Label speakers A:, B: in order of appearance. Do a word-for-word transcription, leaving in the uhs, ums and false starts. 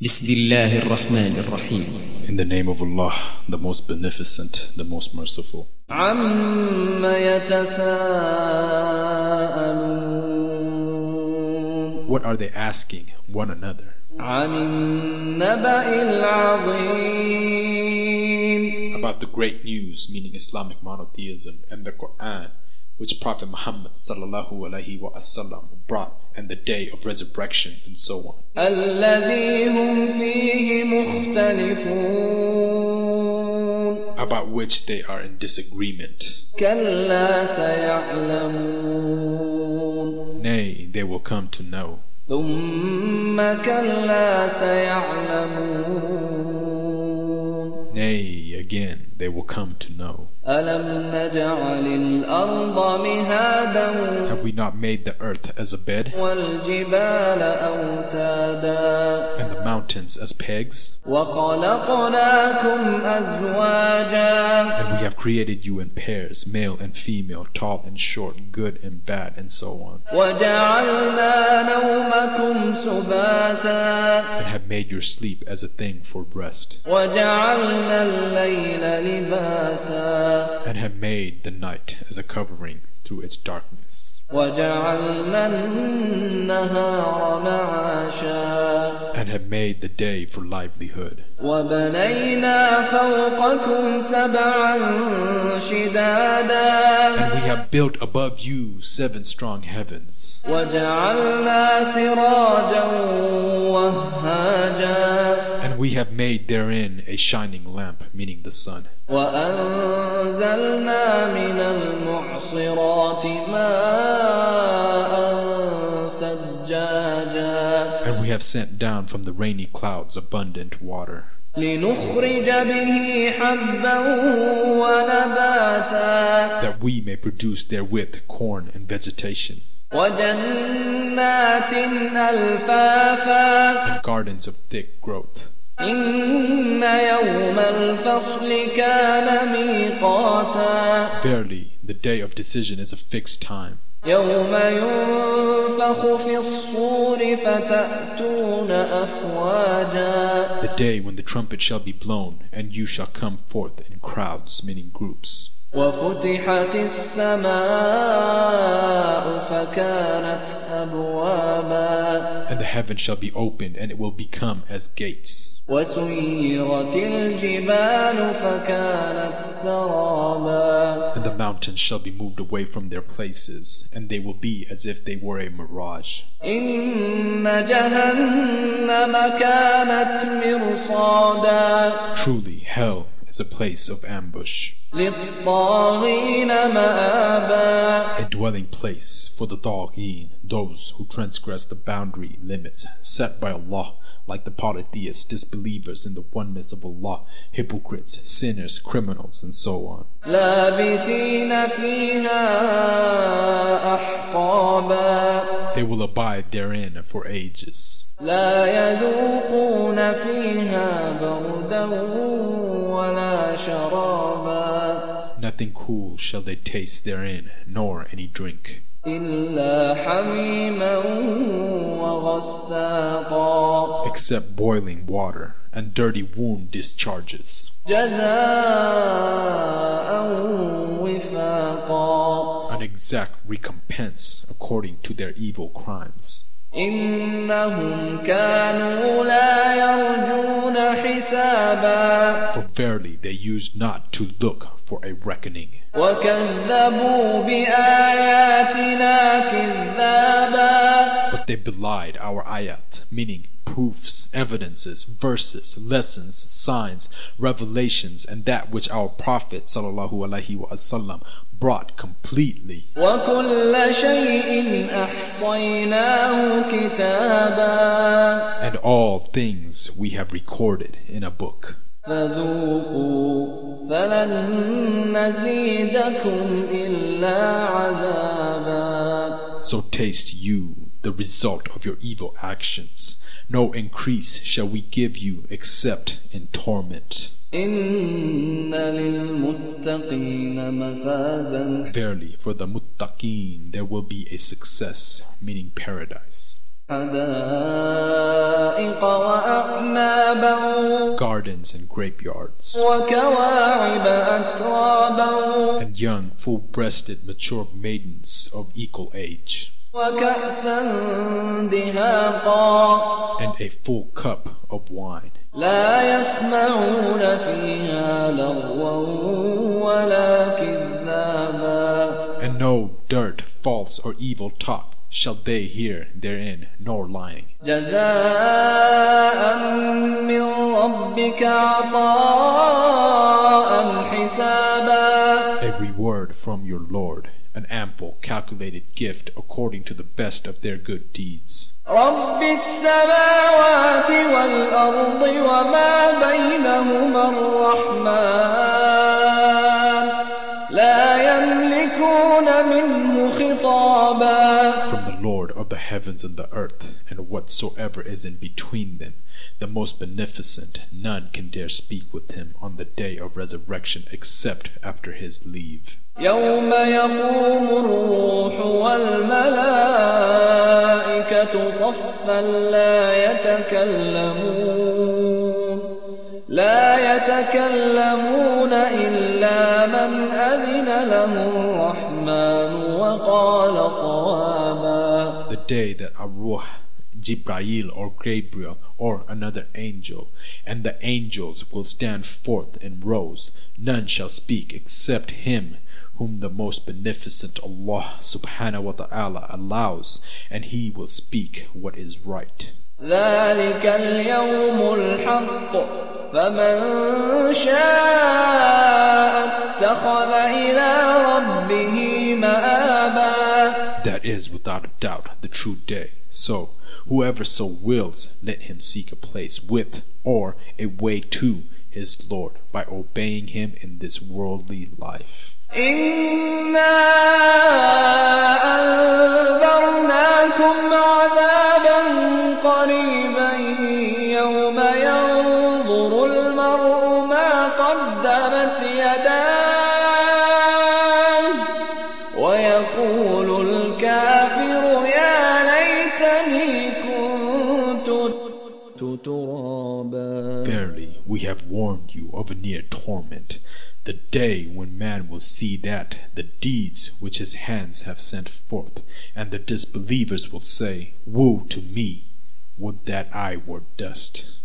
A: بسم الله الرحمن الرحيم.
B: In the name of Allah, the most beneficent, the most merciful.
C: عَمَّ يَتَسَاءَلُونَ
B: What are they asking one another?
C: عَنِ النَّبَإِ الْعَظِيمِ
B: About the great news, meaning Islamic monotheism, and the Quran, which Prophet Muhammad sallallahu alaihi wasallam brought, and the day of resurrection, and so on.
C: الَّذِي هُمْ فِيهِ مُخْتَلِفُونَ
B: About which they are in disagreement.
C: كَلَّا سَيَعْلَمُونَ
B: Nay, they will come to know.
C: ثُمَّ كَلَّا سَيَعْلَمُونَ
B: Nay, again, they will come to know.
C: أَلَمْ نَجْعَلِ الْأَرْضَ مِهَادًا
B: Have we not made the earth as a bed,
C: وَالْجِبَالَ أَوْتَادًا
B: and the mountains as pegs?
C: وَخَلَقْنَاكُمْ أَزْوَاجًا
B: And we have created you in pairs, male and female, tall and short, good and bad, and so on.
C: وَجَعَلْنَا نَوْمَكُمْ سُبَاتًا
B: And have made your sleep as a thing for rest.
C: وَجَعَلْنَا اللَّيْلَ لِبَاسًا
B: And have made the night as a covering through its darkness.
C: وَجَعَلْنَا النَّهَارَ مَعَاشًا
B: And have made the day for livelihood.
C: وَبَنَيْنَا فَوْقَكُمْ سَبْعًا شِدَادًا
B: And we have built above you seven strong heavens.
C: وَجَعَلْنَا سِرَاجًا وَهَّاجًا
B: And we have made therein a shining lamp, meaning the sun.
C: وَأَنزَلْنَا مِنَ الْمُعْصِرَاتِ مَاءً ثَجَّاجًا
B: And we have sent down from the rainy clouds abundant water,
C: لِنُخْرِجَ بِهِ حَبًّا وَنَبَاتًا
B: that we may produce therewith corn and vegetation,
C: وَجَنَّاتٍ أَلْفَافًا
B: and gardens of thick growth.
C: إِنَّ يَوْمَ الْفَصْلِ كَانَ مِيقَاتًا
B: Verily, the day of decision is a fixed time.
C: يَوْمَ يُنفَخُ فِي الصُّورِ فَتَأْتُونَ أَفْوَاجًا
B: The day when the trumpet shall be blown, and you shall come forth in crowds, meaning groups.
C: وَفُتِحَتِ السَّمَاءُ فَكَانَتْ أَبْوَابًا
B: And the heaven shall be opened, and it will become as gates.
C: وَسُيِّرَتِ الْجِبَالُ فَكَانَتْ سَرَابًا
B: And the mountains shall be moved away from their places, and they will be as if they were a mirage.
C: إِنَّ جَهَنَّمَ كَانَتْ مِرْصَادًا
B: Truly, hell is a place of ambush,
C: لِلطَّاغِينَ مَآبًا
B: a dwelling place for the Tagheen, those who transgress the boundary limits set by Allah, like the polytheists, disbelievers in the oneness of Allah, hypocrites, sinners, criminals, and so on.
C: لَابِثِينَ فِيهَا أَحْقَابًا
B: They will abide therein for ages.
C: لَا يَذُوقُونَ فِيهَا بَرْدًا وَلَا شَرَابًا
B: Nothing cool shall they taste therein, nor any drink,
C: إِلَّا حَمِيمًا وَغَسَّاقًا
B: except boiling water and dirty wound discharges,
C: جَزَاءً وِفَاقًا
B: an exact recompense according to their evil crimes.
C: إِنَّهُمْ كَانُوا لَا يَرْجُونَ حِسَابًا
B: For verily they used not to look for a reckoning,
C: وَكَذَّبُوا بِآيَاتِنَا كِذَّابًا
B: but they belied our ayat, meaning proofs, evidences, verses, lessons, signs, revelations, and that which our Prophet sallallahu alaihi wasallam brought completely.
C: وَكُلَّ شَيْءٍ أَحْصَيْنَاهُ كِتَابًا
B: And all things we have recorded in a book.
C: فَذُوقُوا فَلَن نَّزِيدَكُمْ إِلَّا عَذَابًا
B: So taste you the result of your evil actions. No increase shall we give you except in torment.
C: إِنَّ لِلْمُتَّقِينَ مَفَازًا
B: Verily, for the muttaqeen there will be a success, meaning paradise.
C: حدائق وأعنابا
B: Gardens and grapeyards,
C: وكواعب أترابا
B: and young, full-breasted, mature maidens of equal age,
C: وكأسا دهاقا
B: and a full cup of wine.
C: لا يسمعون فيها لغوا ولا كذابا
B: And no dirt, false, or evil talk shall they hear therein, nor lying.
C: جزاء من ربك عطاء حسابا
B: A reward from your Lord, an ample, calculated gift according to the best of their good deeds.
C: رب السماوات والأرض وما بينهما الرحمن لا يملكون منه خطابا
B: From the Lord of the heavens and the earth, and whatsoever is in between them, the most beneficent, none can dare speak with him on the day of resurrection except after his leave.
C: يوم يقوم الروح والملائكة صفا لا يتكلمون لا يتكلمون إلا من أذن له الرحمن وقال صوابا.
B: The day that Ar-Ruh, Jibrail or Gabriel or another angel, and the angels will stand forth in rows, none shall speak except him whom the most beneficent Allah subhanahu wa ta'ala allows, and he will speak what is right.
C: ذلك اليوم الحق فمن شاء اتخذ إلى ربه مآبا.
B: That is without a doubt the true day. So whoever so wills, let him seek a place with or a way to his Lord by obeying him in this worldly life.
C: إنا أنذرناكم عذابا قريبا يوم ينظر المرء ما قدمت يداه ويقول الكافر يا ليتني كنت ترابا.
B: Verily, we have warned you of a near torment, the day when man will see that the deeds which his hands have sent forth, and the disbelievers will say, Woe to me, would that I were dust.